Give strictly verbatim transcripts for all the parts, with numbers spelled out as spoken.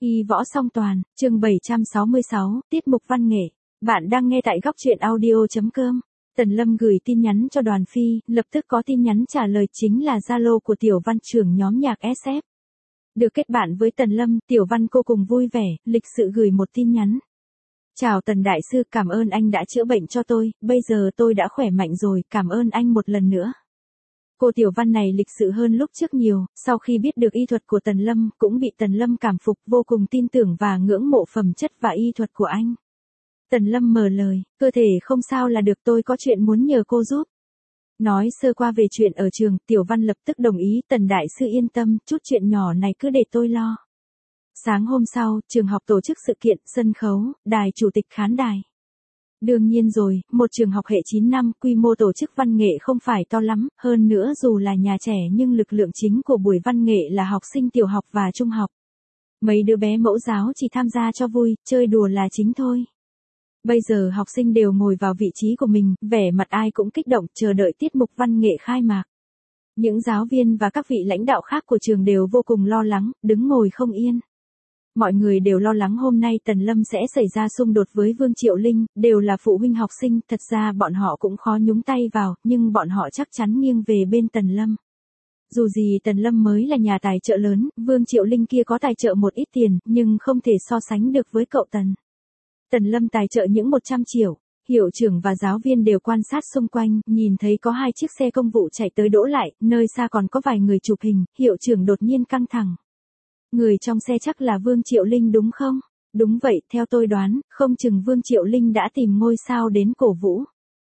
Y võ song toàn, chương bảy trăm sáu mươi sáu, tiết mục văn nghệ. Bạn đang nghe tại góc truyện audio.com. Tần Lâm gửi tin nhắn cho Đoàn Phi, lập tức có tin nhắn trả lời chính là Zalo của Tiểu Văn trưởng nhóm nhạc ét ép. Được kết bạn với Tần Lâm, Tiểu Văn cô cùng vui vẻ, lịch sự gửi một tin nhắn. Chào Tần Đại Sư, cảm ơn anh đã chữa bệnh cho tôi, bây giờ tôi đã khỏe mạnh rồi, cảm ơn anh một lần nữa. Cô Tiểu Văn này lịch sự hơn lúc trước nhiều, sau khi biết được y thuật của Tần Lâm, cũng bị Tần Lâm cảm phục, vô cùng tin tưởng và ngưỡng mộ phẩm chất và y thuật của anh. Tần Lâm mở lời, cơ thể không sao là được, tôi có chuyện muốn nhờ cô giúp. Nói sơ qua về chuyện ở trường, Tiểu Văn lập tức đồng ý, Tần Đại Sư yên tâm, chút chuyện nhỏ này cứ để tôi lo. Sáng hôm sau, trường học tổ chức sự kiện, sân khấu, đài chủ tịch khán đài. Đương nhiên rồi, một trường học hệ chín năm, quy mô tổ chức văn nghệ không phải to lắm, hơn nữa dù là nhà trẻ nhưng lực lượng chính của buổi văn nghệ là học sinh tiểu học và trung học. Mấy đứa bé mẫu giáo chỉ tham gia cho vui, chơi đùa là chính thôi. Bây giờ học sinh đều ngồi vào vị trí của mình, vẻ mặt ai cũng kích động, chờ đợi tiết mục văn nghệ khai mạc. Những giáo viên và các vị lãnh đạo khác của trường đều vô cùng lo lắng, đứng ngồi không yên. Mọi người đều lo lắng hôm nay Tần Lâm sẽ xảy ra xung đột với Vương Triệu Linh, đều là phụ huynh học sinh, thật ra bọn họ cũng khó nhúng tay vào, nhưng bọn họ chắc chắn nghiêng về bên Tần Lâm. Dù gì Tần Lâm mới là nhà tài trợ lớn, Vương Triệu Linh kia có tài trợ một ít tiền, nhưng không thể so sánh được với cậu Tần. Tần Lâm tài trợ những một trăm triệu, hiệu trưởng và giáo viên đều quan sát xung quanh, nhìn thấy có hai chiếc xe công vụ chạy tới đỗ lại, nơi xa còn có vài người chụp hình, hiệu trưởng đột nhiên căng thẳng. Người trong xe chắc là Vương Triệu Linh đúng không? Đúng vậy, theo tôi đoán, không chừng Vương Triệu Linh đã tìm ngôi sao đến cổ vũ.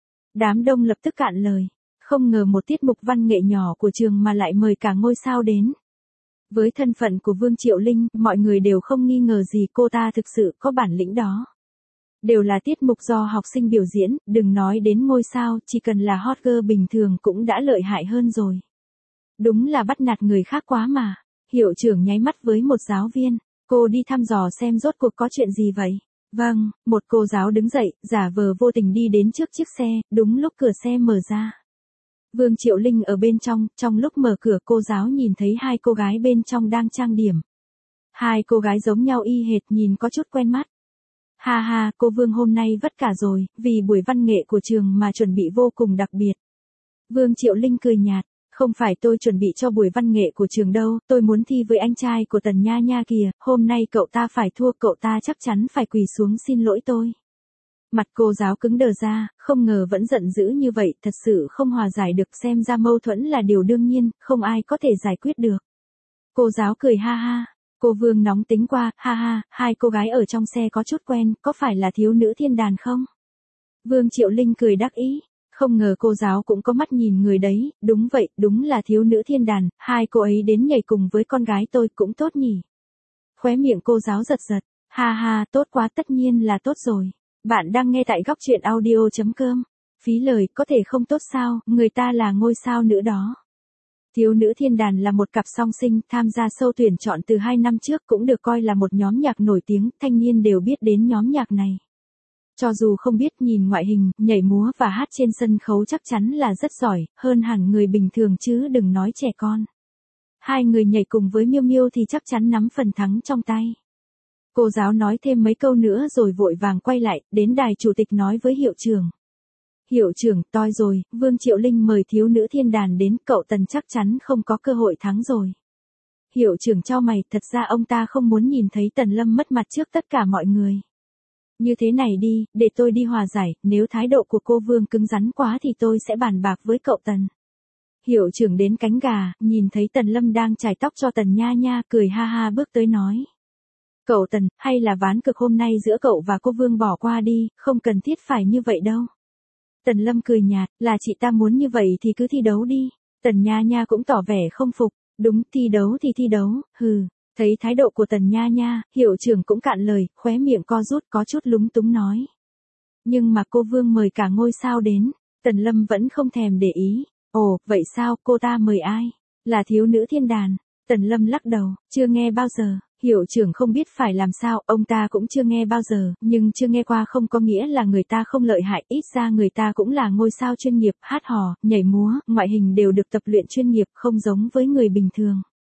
Đám đông lập tức cạn lời. Không ngờ một tiết mục văn nghệ nhỏ của trường mà lại mời cả ngôi sao đến. Với thân phận của Vương Triệu Linh, mọi người đều không nghi ngờ gì cô ta thực sự có bản lĩnh đó. Đều là tiết mục do học sinh biểu diễn, đừng nói đến ngôi sao, chỉ cần là hot girl bình thường cũng đã lợi hại hơn rồi. Đúng là bắt nạt người khác quá mà. Hiệu trưởng nháy mắt với một giáo viên, cô đi thăm dò xem rốt cuộc có chuyện gì vậy. Vâng, một cô giáo đứng dậy, giả vờ vô tình đi đến trước chiếc xe, đúng lúc cửa xe mở ra. Vương Triệu Linh ở bên trong, trong lúc mở cửa cô giáo nhìn thấy hai cô gái bên trong đang trang điểm. Hai cô gái giống nhau y hệt, nhìn có chút quen mắt. Ha ha, cô Vương hôm nay vất cả rồi, vì buổi văn nghệ của trường mà chuẩn bị vô cùng đặc biệt. Vương Triệu Linh cười nhạt. Không phải tôi chuẩn bị cho buổi văn nghệ của trường đâu, tôi muốn thi với anh trai của Tần Nha Nha kìa, hôm nay cậu ta phải thua, cậu ta chắc chắn phải quỳ xuống xin lỗi tôi. Mặt cô giáo cứng đờ ra, không ngờ vẫn giận dữ như vậy, thật sự không hòa giải được, xem ra mâu thuẫn là điều đương nhiên, không ai có thể giải quyết được. Cô giáo cười ha ha, cô Vương nóng tính qua, ha ha, hai cô gái ở trong xe có chút quen, có phải là thiếu nữ thiên đàn không? Vương Triệu Linh cười đắc ý. Không ngờ cô giáo cũng có mắt nhìn người đấy, đúng vậy, đúng là thiếu nữ thiên đàn, hai cô ấy đến nhảy cùng với con gái tôi cũng tốt nhỉ. Khóe miệng cô giáo giật giật, ha ha, tốt quá, tất nhiên là tốt rồi. Bạn đang nghe tại góc truyện audio.com. Phí lời, có thể không tốt sao, người ta là ngôi sao nữ đó. Thiếu nữ thiên đàn là một cặp song sinh, tham gia sâu tuyển chọn từ hai năm trước, cũng được coi là một nhóm nhạc nổi tiếng, thanh niên đều biết đến nhóm nhạc này. Cho dù không biết, nhìn ngoại hình, nhảy múa và hát trên sân khấu chắc chắn là rất giỏi, hơn hẳn người bình thường chứ đừng nói trẻ con. Hai người nhảy cùng với Miêu Miêu thì chắc chắn nắm phần thắng trong tay. Cô giáo nói thêm mấy câu nữa rồi vội vàng quay lại, đến đài chủ tịch nói với hiệu trưởng. Hiệu trưởng, toi rồi, Vương Triệu Linh mời thiếu nữ thiên đàn đến, cậu Tần chắc chắn không có cơ hội thắng rồi. Hiệu trưởng chau mày, thật ra ông ta không muốn nhìn thấy Tần Lâm mất mặt trước tất cả mọi người. Như thế này đi, để tôi đi hòa giải, nếu thái độ của cô Vương cứng rắn quá thì tôi sẽ bàn bạc với cậu Tần. Hiệu trưởng đến cánh gà, nhìn thấy Tần Lâm đang chải tóc cho Tần Nha Nha, cười ha ha bước tới nói. Cậu Tần, hay là ván cực hôm nay giữa cậu và cô Vương bỏ qua đi, không cần thiết phải như vậy đâu. Tần Lâm cười nhạt, là chị ta muốn như vậy thì cứ thi đấu đi. Tần Nha Nha cũng tỏ vẻ không phục, đúng, thi đấu thì thi đấu, hừ. Thấy thái độ của Tần Nha Nha, hiệu trưởng cũng cạn lời, khóe miệng co rút có chút lúng túng nói. Nhưng mà cô Vương mời cả ngôi sao đến, Tần Lâm vẫn không thèm để ý. Ồ, vậy sao, cô ta mời ai? Là thiếu nữ thiên đàn. Tần Lâm lắc đầu, chưa nghe bao giờ. Hiệu trưởng không biết phải làm sao, ông ta cũng chưa nghe bao giờ, nhưng chưa nghe qua không có nghĩa là người ta không lợi hại, ít ra người ta cũng là ngôi sao chuyên nghiệp, hát hò, nhảy múa, ngoại hình đều được tập luyện chuyên nghiệp, không giống với người bình thường.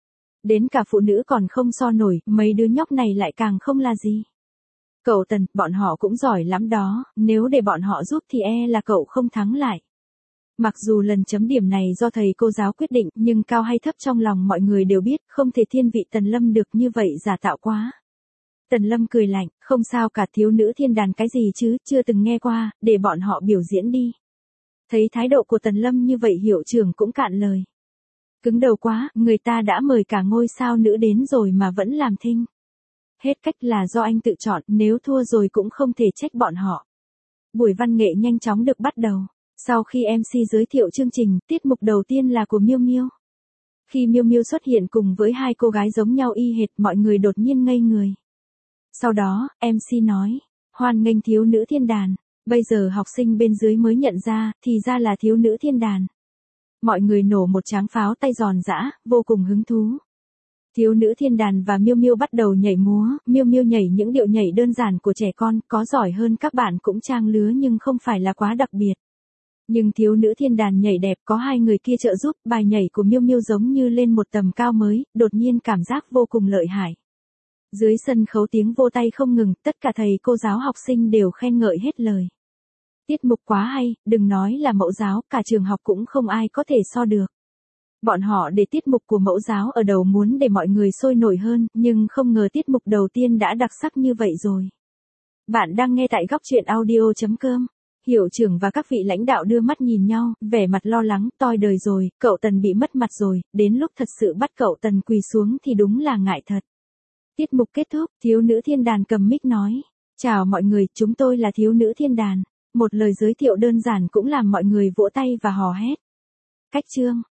Đến cả phụ nữ còn không so nổi, mấy đứa nhóc này lại càng không là gì. Cậu Tần, bọn họ cũng giỏi lắm đó, nếu để bọn họ giúp thì e là cậu không thắng lại. Mặc dù lần chấm điểm này do thầy cô giáo quyết định, nhưng cao hay thấp trong lòng mọi người đều biết, không thể thiên vị Tần Lâm được như vậy giả tạo quá. Tần Lâm cười lạnh, không sao cả, thiếu nữ thiên đàn cái gì chứ, chưa từng nghe qua, để bọn họ biểu diễn đi. Thấy thái độ của Tần Lâm như vậy hiệu trưởng cũng cạn lời. Cứng đầu quá, người ta đã mời cả ngôi sao nữ đến rồi mà vẫn làm thinh. Hết cách là do anh tự chọn, nếu thua rồi cũng không thể trách bọn họ. Buổi văn nghệ nhanh chóng được bắt đầu. Sau khi em xê giới thiệu chương trình, tiết mục đầu tiên là của Miêu Miêu. Khi Miêu Miêu xuất hiện cùng với hai cô gái giống nhau y hệt, mọi người đột nhiên ngây người. Sau đó, em xê nói, hoan nghênh thiếu nữ thiên đàn. Bây giờ học sinh bên dưới mới nhận ra, thì ra là thiếu nữ thiên đàn. Mọi người nổ một tráng pháo tay giòn giã, vô cùng hứng thú. Thiếu nữ thiên đàn và Miêu Miêu bắt đầu nhảy múa, Miêu Miêu nhảy những điệu nhảy đơn giản của trẻ con, có giỏi hơn các bạn cũng trang lứa nhưng không phải là quá đặc biệt. Nhưng thiếu nữ thiên đàn nhảy đẹp, có hai người kia trợ giúp, bài nhảy của Miêu Miêu giống như lên một tầm cao mới, đột nhiên cảm giác vô cùng lợi hại. Dưới sân khấu tiếng vỗ tay không ngừng, tất cả thầy cô giáo học sinh đều khen ngợi hết lời. Tiết mục quá hay, đừng nói là mẫu giáo, cả trường học cũng không ai có thể so được. Bọn họ để tiết mục của mẫu giáo ở đầu muốn để mọi người sôi nổi hơn, nhưng không ngờ tiết mục đầu tiên đã đặc sắc như vậy rồi. Bạn đang nghe tại góc truyện audio chấm com. Hiệu trưởng và các vị lãnh đạo đưa mắt nhìn nhau, vẻ mặt lo lắng, toi đời rồi, cậu Tần bị mất mặt rồi, đến lúc thật sự bắt cậu Tần quỳ xuống thì đúng là ngại thật. Tiết mục kết thúc, thiếu nữ thiên đàn cầm mic nói, chào mọi người, chúng tôi là thiếu nữ thiên đàn. Một lời giới thiệu đơn giản cũng làm mọi người vỗ tay và hò hét. Cách chương